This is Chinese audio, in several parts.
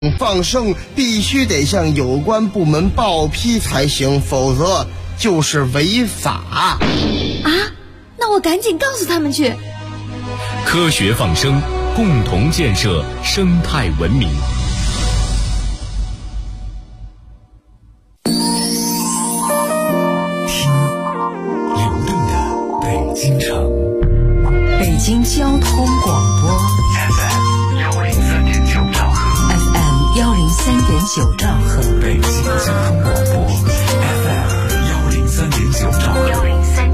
放生必须得向有关部门报批才行，否则就是违法。 啊，那我赶紧告诉他们去。 科学放生，共同建设生态文明。 听流动的北京城， 北京交通广播 FM 103.9兆赫 ，FM 103.9兆赫， 北京交通广播 FM 103.9兆赫。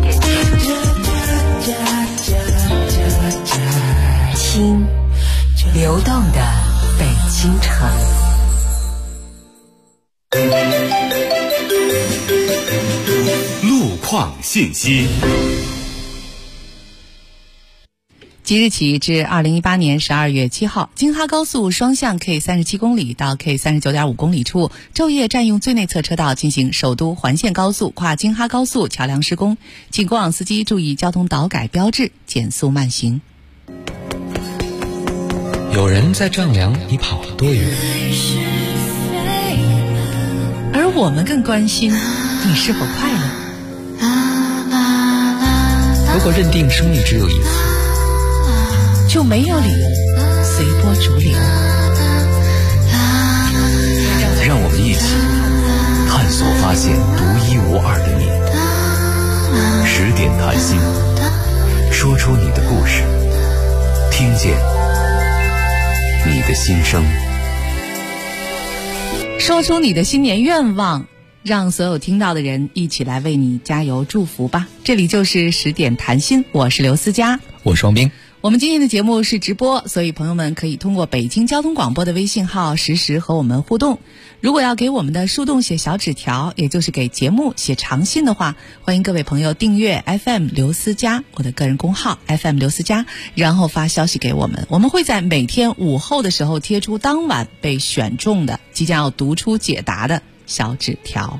听流动的北京城。 路况信息。 即日起至2018年12月7号，京哈高速双向 K37公里到 K39.5公里处昼夜占用最内侧车道进行首都环线高速跨京哈高速桥梁施工，请过往司机注意交通导改标志，减速慢行。 有人在丈量你跑了多远， 而我们更关心你是否快乐。 如果认定生命只有一次， 就没有理由随波逐流。 让我们一起探索发现独一无二的你。10点谈心，说出你的故事，听见你的心声， 说出你的新年愿望，让所有听到的人一起来为你加油祝福吧。这里就是10点谈心，我是刘思佳， 我是王斌。 我们今天的节目是直播，所以朋友们可以通过北京交通广播的微信号实时和我们互动。如果要给我们的树洞写小纸条，也就是给节目写长信的话，欢迎各位朋友订阅 FM 刘思佳我的个人公号 FM 刘思佳，然后发消息给我们。我们会在每天午后的时候贴出当晚被选中的即将要读出解答的小纸条。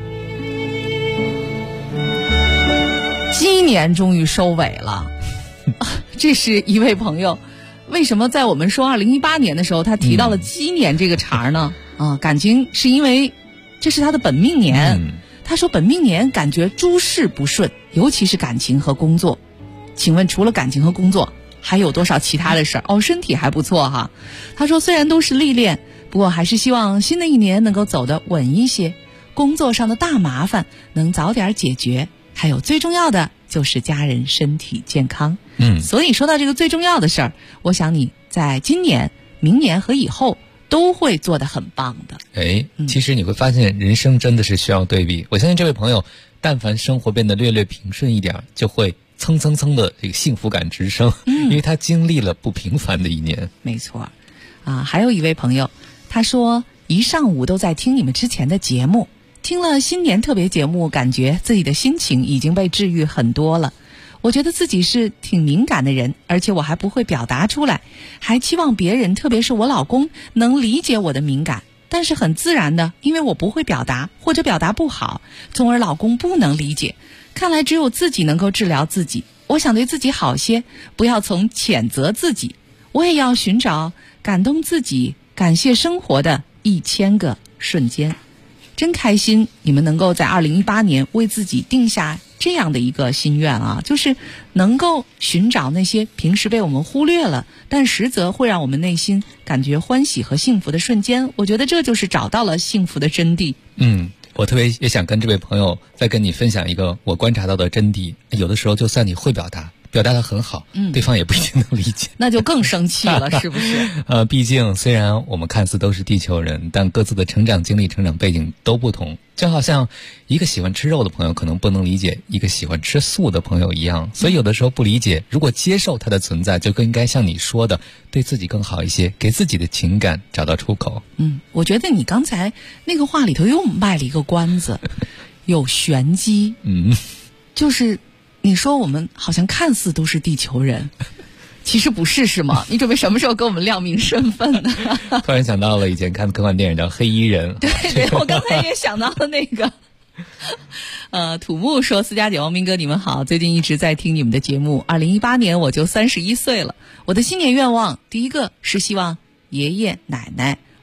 鸡年终于收尾了。这是一位朋友，为什么在我们说2018年的时候他提到了鸡年这个茬呢？感情是因为这是他的本命年。他说本命年感觉诸事不顺，尤其是感情和工作。请问除了感情和工作还有多少其他的事儿？身体还不错哈。他说虽然都是历练，不过还是希望新的一年能够走得稳一些，工作上的大麻烦能早点解决，还有最重要的就是家人身体健康。所以说到这个最重要的事儿，我想你在今年、明年和以后都会做得很棒的。 其实你会发现人生真的是需要对比。我相信这位朋友但凡生活变得略略平顺一点，就会蹭蹭蹭的这个幸福感直升，因为他经历了不平凡的一年。 没错还有一位朋友，他说一上午都在听你们之前的节目，听了新年特别节目，感觉自己的心情已经被治愈很多了。我觉得自己是挺敏感的人，而且我还不会表达出来，还期望别人，特别是我老公能理解我的敏感，但是很自然的，因为我不会表达或者表达不好，从而老公不能理解。看来只有自己能够治疗自己，我想对自己好些，不要从谴责自己，我也要寻找感动自己、感谢生活的1000个瞬间。真开心你们能够在2018年为自己定下这样的一个心愿就是能够寻找那些平时被我们忽略了，但实则会让我们内心感觉欢喜和幸福的瞬间。我觉得这就是找到了幸福的真谛。 我特别也想跟这位朋友再跟你分享一个我观察到的真谛。有的时候就算你会表达得很好，对方也不一定能理解， 那就更生气了，是不是？ 毕竟虽然我们看似都是地球人，但各自的成长经历、成长背景都不同。就好像一个喜欢吃肉的朋友可能不能理解一个喜欢吃素的朋友一样，所以有的时候不理解，如果接受它的存在，就更应该像你说的，对自己更好一些，给自己的情感找到出口。 我觉得你刚才那个话里头又卖了一个关子，有玄机。就是你说我们好像看似都是地球人，其实不是，是吗？你准备什么时候给我们亮明身份呢？ 突然想到了以前看的科幻电影叫《黑衣人》。 对，我刚才也想到了那个。土木说：思佳姐、王明哥，你们好，最近一直在听你们的节目。2018年我就31岁了，我的新年愿望第一个是希望爷爷奶奶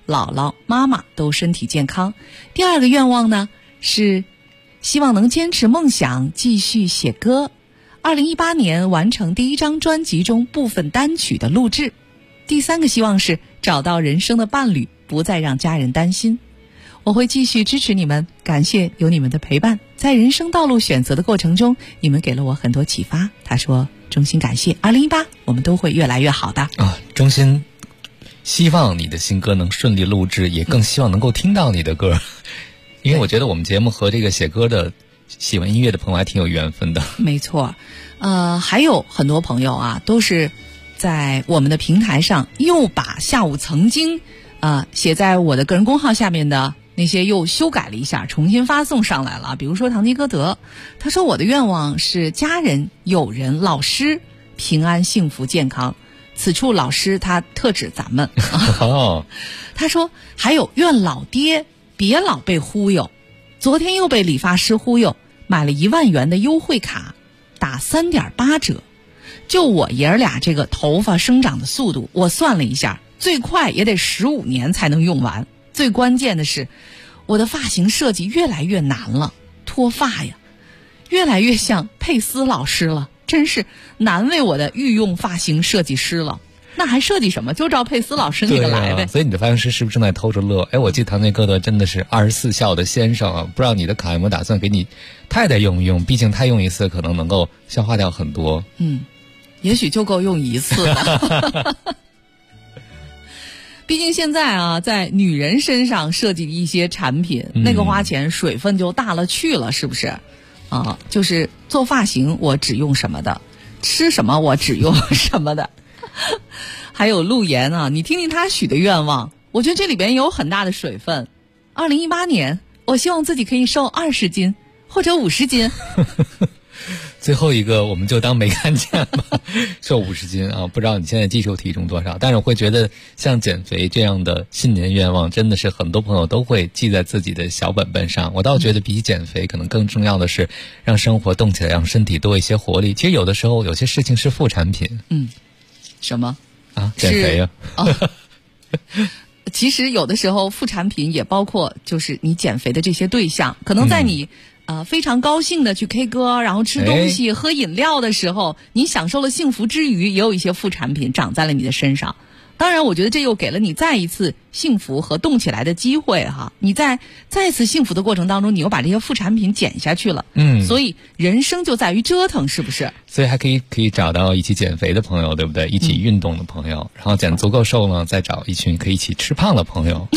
姥姥、妈妈都身体健康。第二个愿望呢是希望能坚持梦想，继续写歌。2018年完成第一张专辑中部分单曲的录制。第三个希望是找到人生的伴侣，不再让家人担心。我会继续支持你们，感谢有你们的陪伴，在人生道路选择的过程中，你们给了我很多启发。他说衷心感谢，2018我们都会越来越好的衷心希望你的新歌能顺利录制，也更希望能够听到你的歌，因为我觉得我们节目和这个写歌的喜欢音乐的朋友还挺有缘分的。 没错，还有很多朋友啊，都是在我们的平台上又把下午曾经写在我的个人公号下面的那些又修改了一下，重新发送上来了。比如说唐吉诃德，他说我的愿望是家人、友人、老师平安、幸福、健康。此处老师他特指咱们他说还有愿老爹别老被忽悠。昨天又被理发师忽悠，买了1万元的优惠卡，打3.8折。就我爷儿俩这个头发生长的速度，我算了一下，最快也得15年才能用完。最关键的是，我的发型设计越来越难了，脱发呀，越来越像佩斯老师了，真是难为我的御用发型设计师了。那还设计什么？就照佩斯老师那个来呗。 所以你的发型师是不是正在偷着乐？我记得唐吉诃德真的是24孝的先生啊！不知道你的卡有没有打算给你太太用一用？毕竟他用一次可能能够消化掉很多。 也许就够用一次了。毕竟现在啊，在女人身上设计的一些产品，那个花钱水分就大了去了，是不是？就是做发型我只用什么的，吃什么我只用什么的。还有陆岩啊，你听听他许的愿望，我觉得这里边有很大的水分。2018年，我希望自己可以瘦20斤或者50斤。 最后一个我们就当没看见吧，瘦50斤啊！不知道你现在基础体重多少，但是我会觉得像减肥这样的新年愿望，真的是很多朋友都会记在自己的小本本上。我倒觉得比起减肥，可能更重要的是让生活动起来，让身体多一些活力。其实有的时候有些事情是副产品。 什么啊？减肥呀！ 其实有的时候副产品也包括就是你减肥的这些对象，可能在你非常高兴的去 K 歌，然后吃东西、喝饮料的时候，你享受了幸福之余，也有一些副产品长在了你的身上。当然我觉得这又给了你再一次幸福和动起来的机会哈。你在再次幸福的过程当中，你又把这些副产品减下去了。所以人生就在于折腾，是不是？ 所以还可以找到一起减肥的朋友，对不对？一起运动的朋友，然后减足够瘦呢，再找一群可以一起吃胖的朋友。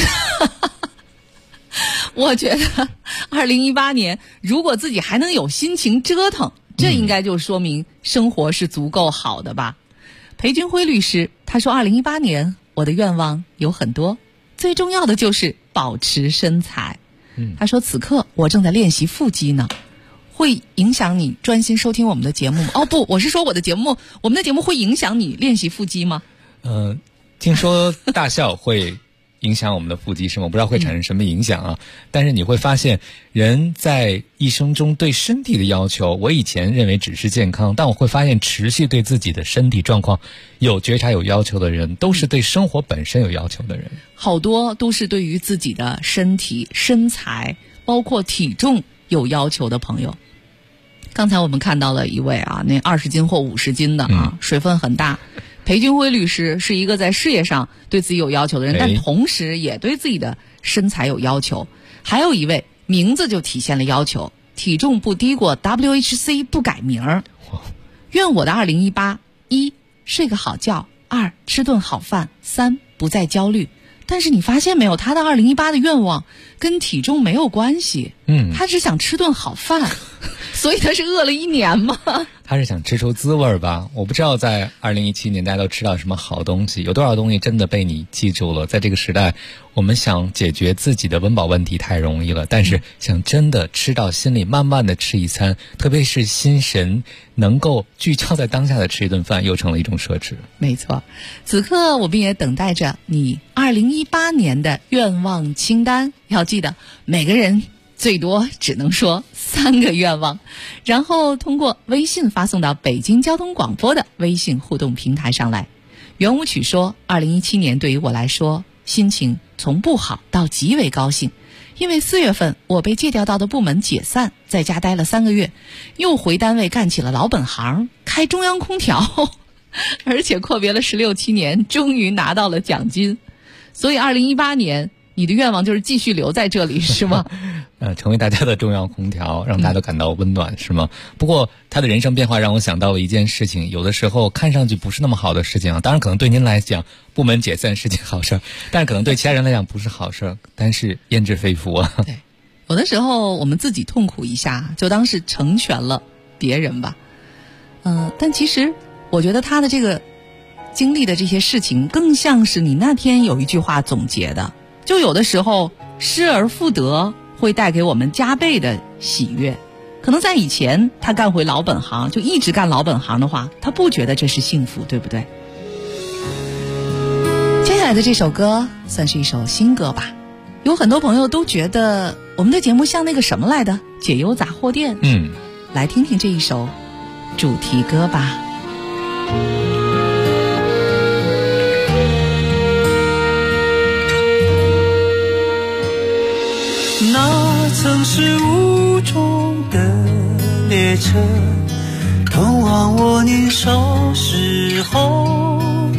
我觉得2018年如果自己还能有心情折腾，这应该就说明生活是足够好的吧。裴军辉律师他说2018年我的愿望有很多，最重要的就是保持身材。他说此刻我正在练习腹肌呢，会影响你专心收听我们的节目吗？不，我是说我们的节目会影响你练习腹肌吗？ 听说大笑会影响我们的腹肌是吗？我不知道会产生什么影响啊。但是你会发现人在一生中对身体的要求，我以前认为只是健康，但我会发现持续对自己的身体状况有觉察有要求的人，都是对生活本身有要求的人。 好多都是对于自己的身体身材包括体重有要求的朋友。刚才我们看到了一位那20斤或50斤的水分很大。裴军辉律师是一个在事业上对自己有要求的人，但同时也对自己的身材有要求。还有一位名字就体现了要求，体重不低过 WHC 不改名儿。愿我的2018： 1. 睡个好觉， 2. 吃顿好饭， 3. 不再焦虑。但是你发现没有，他的2018的愿望跟体重没有关系。他只想吃顿好饭。所以他是饿了1年吗？ 他是想吃出滋味吧。我不知道在2017年大家都吃到什么好东西，有多少东西真的被你记住了。在这个时代，我们想解决自己的温饱问题太容易了，但是想真的吃到心里，慢慢的吃一餐，特别是心神能够聚焦在当下的吃一顿饭，又成了一种奢侈。 没错，此刻我们也等待着你2018年的愿望清单。要记得每个人最多只能说3个愿望，然后通过微信发送到北京交通广播的微信互动平台上来。圆舞曲说，2017年对于我来说，心情从不好到极为高兴，因为4月份我被借调到的部门解散，在家待了3个月，又回单位干起了老本行，开中央空调，而且阔别了16、17年，终于拿到了奖金。所以2018年你的愿望就是继续留在这里，是吗？ 成为大家的中央空调，让大家都感到温暖，是吗？不过他的人生变化让我想到了一件事情，有的时候看上去不是那么好的事情啊，当然可能对您来讲部门解散是件好事，但是可能对其他人来讲不是好事，但是焉知非福啊。 对，有的时候我们自己痛苦一下，就当是成全了别人吧。但其实我觉得他的这个经历的这些事情，更像是你那天有一句话总结的，就有的时候失而复得会带给我们加倍的喜悦。可能在以前他干回老本行，就一直干老本行的话，他不觉得这是幸福，对不对？接下来的这首歌算是一首新歌吧，有很多朋友都觉得我们的节目像那个什么来的解忧杂货店。来听听这一首主题歌吧。 那曾是雾中的列车，通往我年少时候，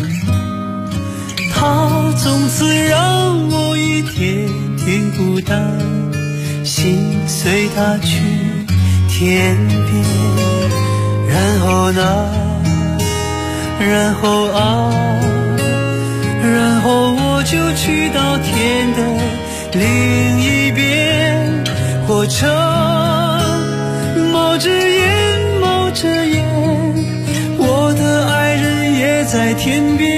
它从此让我一天天孤单，心随它去天边。然后呢，然后啊，然后我就去到天的另一边，火车冒着烟冒着烟，我的爱人也在天边。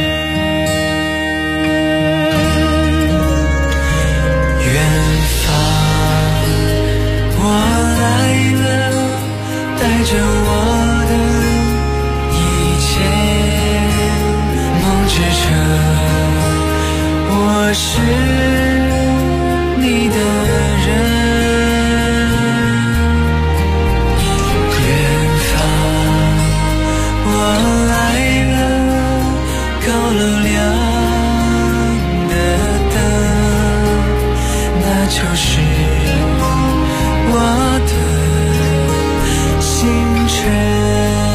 远方我来了，带着我的一切，梦之城，我是你的人。远方我来了，高楼亮的灯，那就是我的星辰。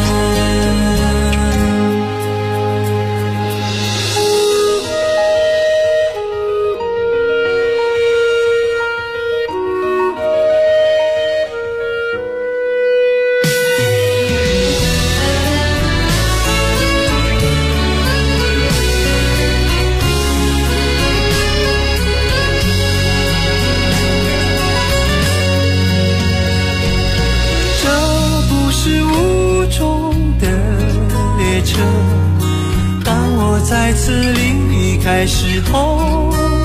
再次离开时候，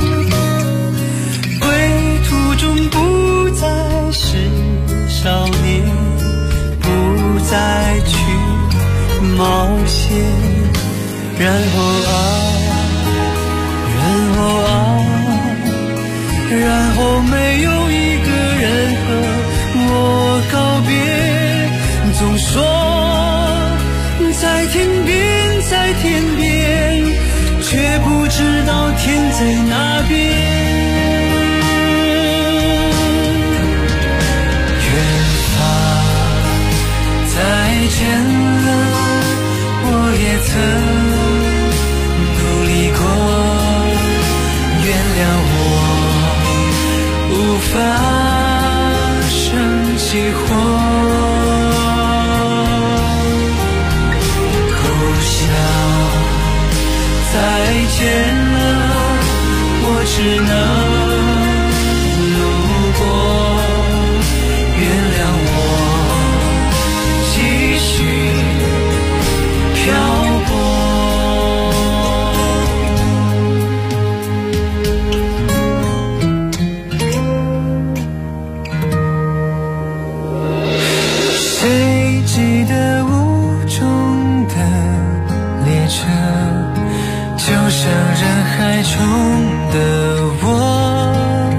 归途中不再是少年，不再去冒险。然后啊，然后啊，然后没有一个人和我告别。总说在天边，在天边，却不知道天在哪边。远方再见了，我也曾努力过，原谅我无法生起火。再见了，我只能路过，原谅我继续漂泊。谁记得雾中的列车，就像人海中的我，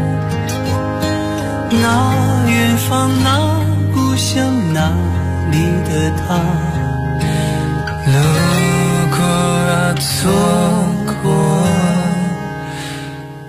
那远方，那故乡，那里的他，路过啊，错过，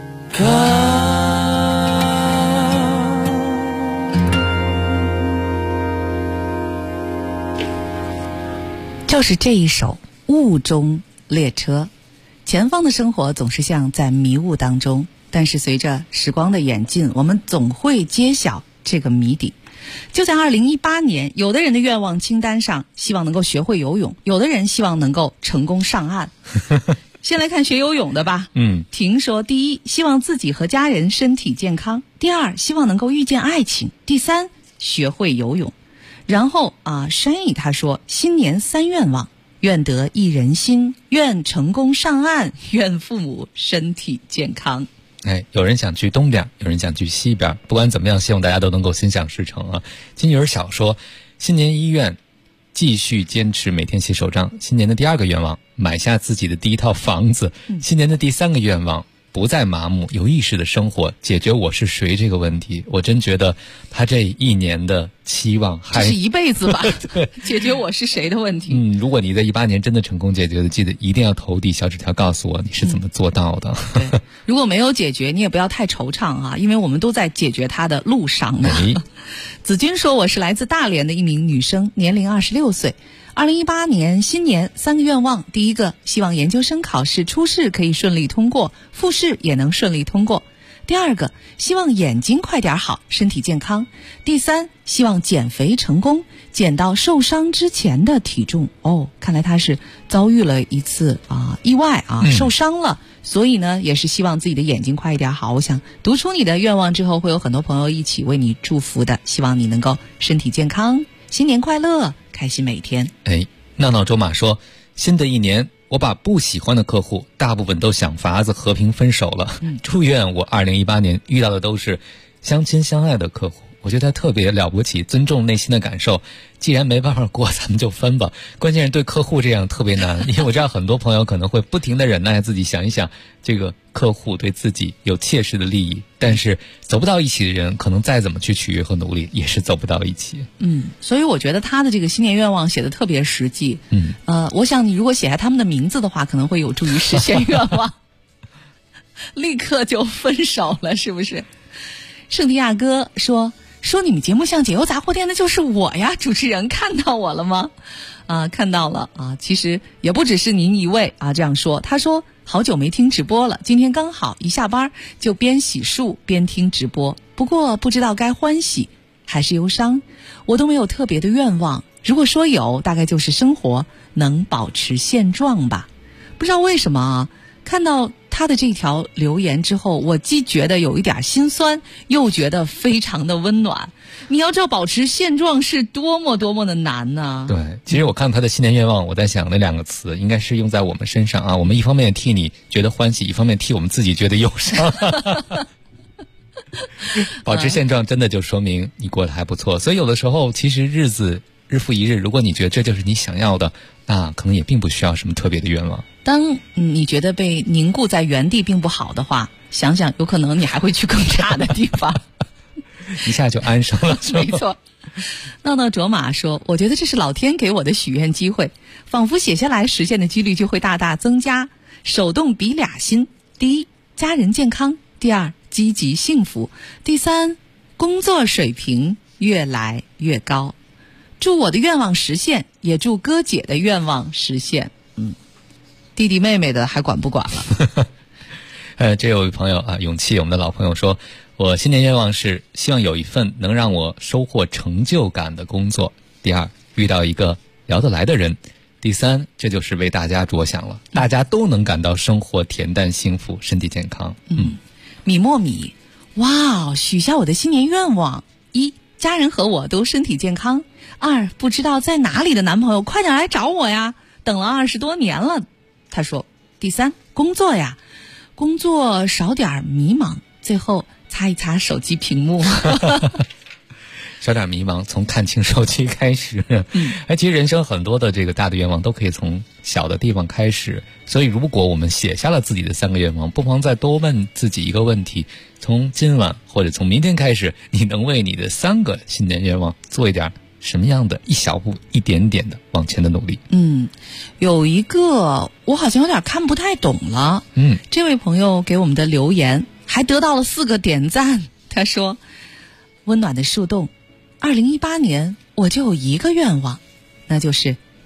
就是这一首《雾中列车》。前方的生活总是像在迷雾当中，但是随着时光的演进，我们总会揭晓这个谜底。就在2018年，有的人的愿望清单上希望能够学会游泳，有的人希望能够成功上岸。先来看学游泳的吧。婷说，第一，希望自己和家人身体健康；第二，希望能够遇见爱情；第三，学会游泳。然后山艺他说，新年3愿望：愿得一人心，愿成功上岸，愿父母身体健康。 有人想去东边，有人想去西边，不管怎么样，希望大家都能够心想事成啊。金女儿小说，新年1愿继续坚持每天写手账。新年的第2个愿望，买下自己的第1套房子。新年的第3个愿望，不再麻木，有意识的生活，解决我是谁这个问题。我真觉得他这1年的期望还这是一辈子吧解决我是谁的问题。 如果你在18年真的成功解决的，记得一定要投递小纸条告诉我你是怎么做到的。 对，如果没有解决，你也不要太惆怅啊，因为我们都在解决它的路上呢。子君说，我是来自大连的一名女生，年龄26岁。2018年新年3个愿望：第一个，希望研究生考试初试可以顺利通过，复试也能顺利通过；第二个，希望眼睛快点好，身体健康；第三，希望减肥成功，减到受伤之前的体重。看来他是遭遇了一次意外受伤了，所以呢也是希望自己的眼睛快一点好。我想读出你的愿望之后，会有很多朋友一起为你祝福的，希望你能够身体健康，新年快乐，开心每天。 闹闹周马说，新的1年我把不喜欢的客户大部分都想法子和平分手了。祝愿我2018年遇到的都是相亲相爱的客户。我觉得他特别了不起，尊重内心的感受，既然没办法过，咱们就分吧。关键是对客户这样特别难，因为我知道很多朋友可能会不停地忍耐自己，想一想这个客户对自己有切实的利益，但是走不到一起的人，可能再怎么去取悦和努力，也是走不到一起。 所以我觉得他的这个新年愿望写得特别实际。我想你如果写下他们的名字的话，可能会有助于实现愿望。立刻就分手了，是不是？圣地亚哥说你们节目像解忧杂货店的就是我呀，主持人看到我了吗？看到了其实也不只是您一位这样说。他说好久没听直播了，今天刚好一下班就边洗漱边听直播，不过不知道该欢喜还是忧伤。我都没有特别的愿望，如果说有，大概就是生活能保持现状吧。不知道为什么看到他的这条留言之后，我既觉得有一点心酸，又觉得非常的温暖。你要知道保持现状是多么多么的难呢？ 对，其实我看他的新年愿望，我在想那2个词应该是用在我们身上我们一方面替你觉得欢喜，一方面替我们自己觉得忧伤。保持现状真的就说明你过得还不错。所以有的时候其实日子日复一日，如果你觉得这就是你想要的，那可能也并不需要什么特别的愿望。 当你觉得被凝固在原地并不好的话，想想有可能你还会去更差的地方。 一下就安生了。 没错。闹闹卓玛说，我觉得这是老天给我的许愿机会，仿佛写下来实现的几率就会大大增加。手动比2心：第一，家人健康；第二，积极幸福；第三，工作水平越来越高。祝我的愿望实现，也祝哥姐的愿望实现。弟弟妹妹的还管不管了？ 这有一朋友勇气，我们的老朋友说，我新年愿望是希望有一份能让我收获成就感的工作。第二，遇到一个聊得来的人。第三，这就是为大家着想了，大家都能感到生活恬淡幸福，身体健康。 米莫米，哇，许下我的新年愿望：一，家人和我都身体健康；二，不知道在哪里的男朋友快点来找我呀，等了20多年了。他说，第三，工作呀，工作少点迷茫。最后擦一擦手机屏幕。 少点迷茫，从看清手机开始。其实人生很多的这个大的愿望都可以从小的地方开始，所以如果我们写下了自己的3个愿望，不妨再多问自己一个问题：从今晚或者从明天开始，你能为你的3个新年愿望做一点什么样的一小步一点点的往前的努力？ 有一个我好像有点看不太懂了。这位朋友给我们的留言还得到了4个点赞。他说，温暖的树洞，2018年我就有一个愿望，那就是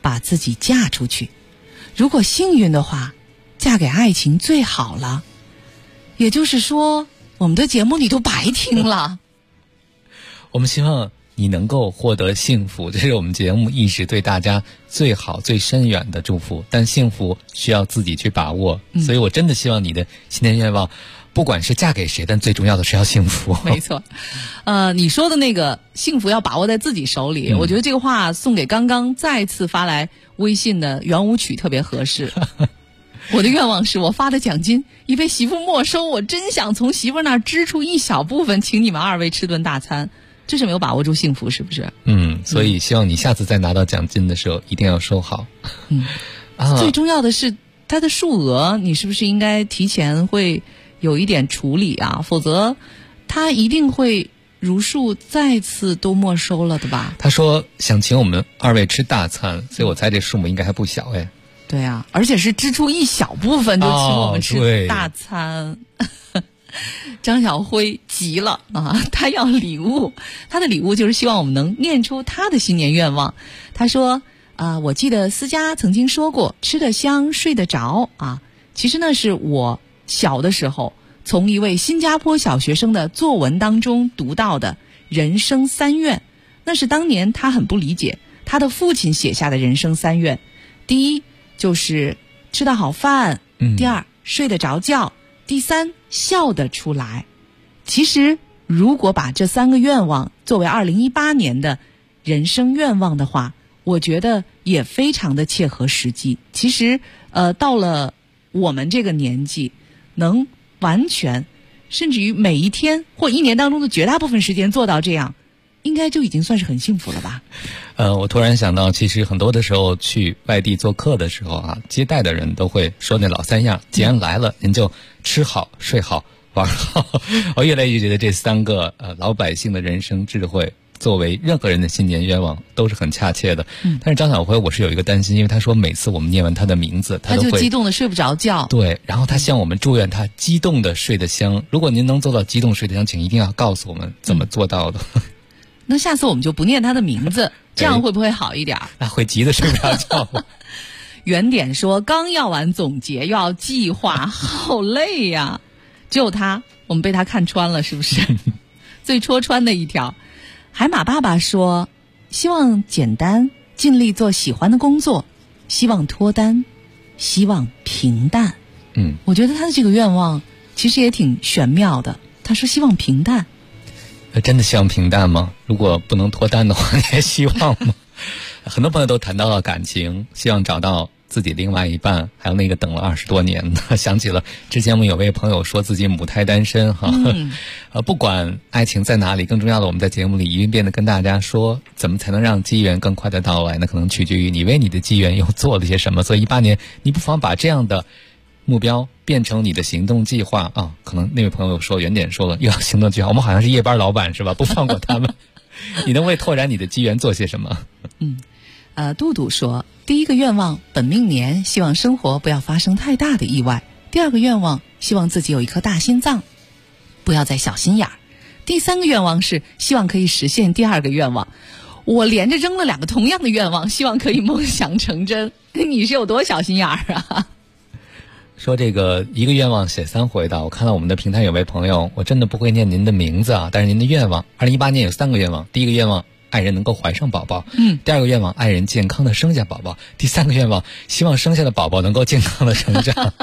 把自己嫁出去。如果幸运的话，嫁给爱情最好了。也就是说，我们的节目你都白听了。 我们希望你能够获得幸福，这是我们节目一直对大家最好最深远的祝福，但幸福需要自己去把握。所以我真的希望你的新年愿望不管是嫁给谁，但最重要的是要幸福。 没错。你说的那个幸福要把握在自己手里，我觉得这个话送给刚刚再次发来微信的圆舞曲特别合适。我的愿望是我发的奖金已被媳妇没收，我真想从媳妇那儿支出一小部分请你们二位吃顿大餐。这是没有把握住幸福，是不是？ 所以希望你下次再拿到奖金的时候一定要收好。 最重要的是它的数额，你是不是应该提前会有一点处理啊？否则他一定会如数再次都没收了的吧？ 他说想请我们二位吃大餐，所以我猜这数目应该还不小哎。 对啊，而且是支出一小部分就请我们吃大餐。张小辉急了啊，他要礼物，他的礼物就是希望我们能念出他的新年愿望。他说我记得思佳曾经说过吃得香睡得着啊，其实那是我小的时候从一位新加坡小学生的作文当中读到的人生3愿。那是当年他很不理解他的父亲写下的人生3愿。第一就是吃得好饭，第二睡得着觉，第三笑得出来。其实如果把这3个愿望作为2018年的人生愿望的话，我觉得也非常的切合实际。其实到了我们这个年纪，能完全甚至于每一天或一年当中的绝大部分时间做到这样，应该就已经算是很幸福了吧。 我突然想到，其实很多的时候去外地做客的时候啊，接待的人都会说那老3样，既然来了，您就吃好睡好玩好。我越来越觉得这3个老百姓的人生智慧作为任何人的新年愿望都是很恰切的。但是张小辉我是有一个担心，因为他说每次我们念完他的名字他都会就激动的睡不着觉。 对，然后他向我们祝愿他激动的睡得香。如果您能做到激动睡得香，请一定要告诉我们怎么做到的。 那下次我们就不念他的名字，这样会不会好一点？ 那会急得睡不着觉。 原点说刚要完总结又要计划，好累呀。只有他，我们被他看穿了，是不是？最戳穿的一条。海马爸爸说希望简单，尽力做喜欢的工作，希望脱单，希望平淡。我觉得他的这个愿望其实也挺玄妙的。他说希望平淡。 真的希望平淡吗？如果不能脱单的话，你还希望吗？很多朋友都谈到了感情，希望找到自己另外一半，还有那个等了20多年的。想起了之前我们有位朋友说自己母胎单身哈。不管爱情在哪里，更重要的我们在节目里一遍遍的跟大家说，怎么才能让机缘更快的到来呢？可能取决于你为你的机缘又做了些什么。所以18年你不妨把这样的目标变成你的行动计划啊！可能那位朋友说原点说了又要行动计划，我们好像是夜班老板是吧？不放过他们。你能为拓展你的机缘做些什么？ 杜杜说，第一个愿望本命年希望生活不要发生太大的意外，第二个愿望希望自己有一颗大心脏，不要再小心眼儿，第3个愿望是希望可以实现第2个愿望。我连着扔了2个同样的愿望，希望可以梦想成真。你是有多小心眼儿啊？ 说这个一个愿望写3回的，我看到我们的平台有位朋友，我真的不会念您的名字啊，但是您的愿望2018年有3个愿望。第一个愿望爱人能够怀上宝宝，第2个愿望爱人健康的生下宝宝，第3个愿望希望生下的宝宝能够健康的成长。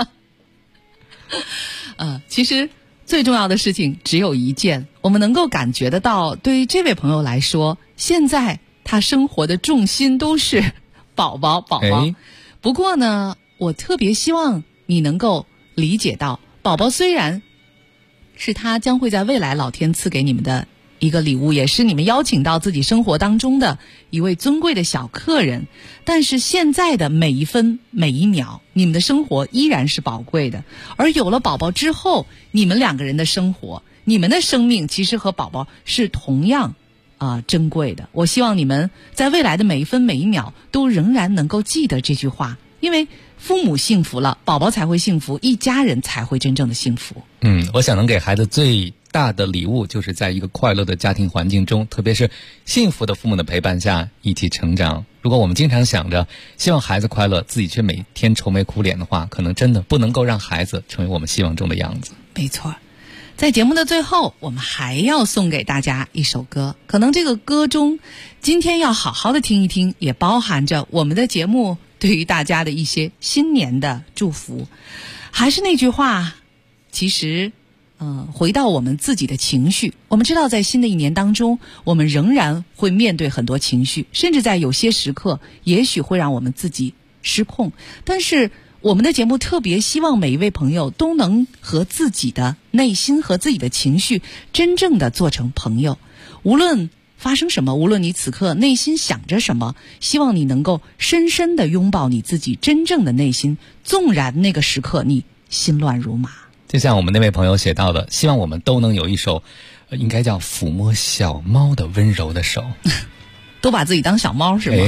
其实最重要的事情只有一件，我们能够感觉得到，对于这位朋友来说，现在他生活的重心都是宝宝。不过呢，我特别希望你能够理解到，宝宝虽然是他将会在未来老天赐给你们的一个礼物，也是你们邀请到自己生活当中的一位尊贵的小客人，但是现在的每一分每一秒，你们的生活依然是宝贵的。而有了宝宝之后，你们2个人的生活，你们的生命其实和宝宝是同样珍贵的。我希望你们在未来的每一分每一秒都仍然能够记得这句话，因为父母幸福了，宝宝才会幸福，一家人才会真正的幸福。 我想能给孩子最大的礼物就是在一个快乐的家庭环境中，特别是幸福的父母的陪伴下一起成长。如果我们经常想着希望孩子快乐，自己却每天愁眉苦脸的话，可能真的不能够让孩子成为我们希望中的样子。 没错，在节目的最后，我们还要送给大家一首歌，可能这个歌中今天要好好的听一听，也包含着我们的节目对于大家的一些新年的祝福。还是那句话，其实回到我们自己的情绪，我们知道在新的一年当中，我们仍然会面对很多情绪，甚至在有些时刻也许会让我们自己失控，但是我们的节目特别希望每一位朋友都能和自己的内心和自己的情绪真正的做成朋友。无论发生什么，无论你此刻内心想着什么，希望你能够深深的拥抱你自己真正的内心，纵然那个时刻你心乱如麻。 就像我们那位朋友写到的，希望我们都能有一手应该叫抚摸小猫的温柔的手都把自己当小猫是吗？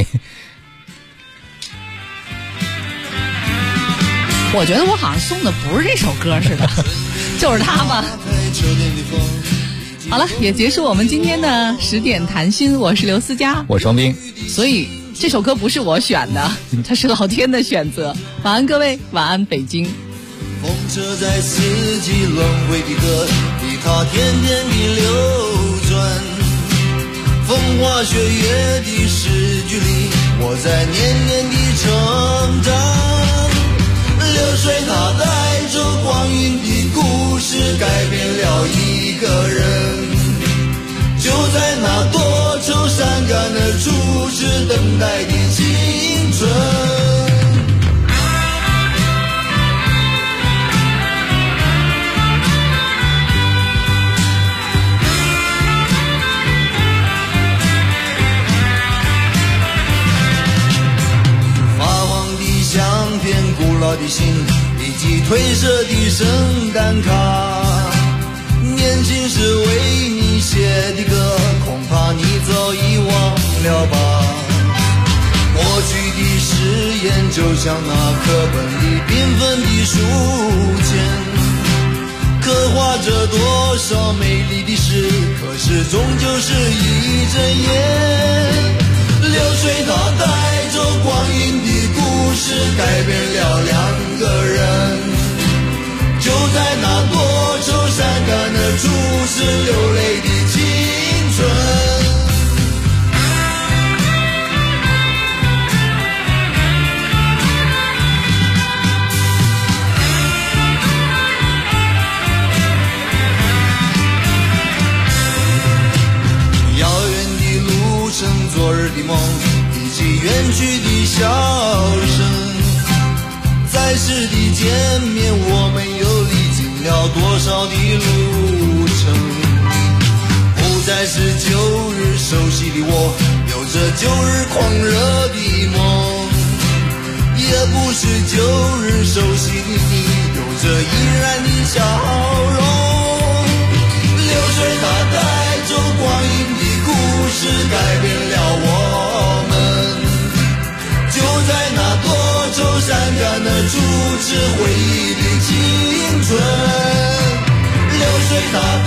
我觉得我好像送的不是这首歌似的就是它吧。好了，也结束我们今天的10点谈心，我是刘思佳， 我是王斌。 所以这首歌不是我选的，它是老天的选择。晚安各位，晚安北京。 风车在四季轮回的歌里，它天天地流转，风花雪月的诗句里，我在年年地成长。流水它带着光阴的故事，改变了一个人，就在那多愁善感的初次等待的青春。古老的信以及褪色的圣诞卡，年轻时为你写的歌，恐怕你早已忘了吧。过去的誓言就像那课本里缤纷的书签，刻画着多少美丽的诗，可是终究是一阵烟。流水它带着光阴的故事，改变了两个人，就在那多愁善感的初次流泪的青春。遥远的路程，昨日的梦，以及远去的笑声，在世的见面，我们又历经了多少的路程。不再是旧日熟悉的我，有着旧日狂热的梦，也不是旧日熟悉的你，有着依然的笑容。流水它带着光阴的故事，改变了我们，就在那多愁善感的初次回忆的青春。流水它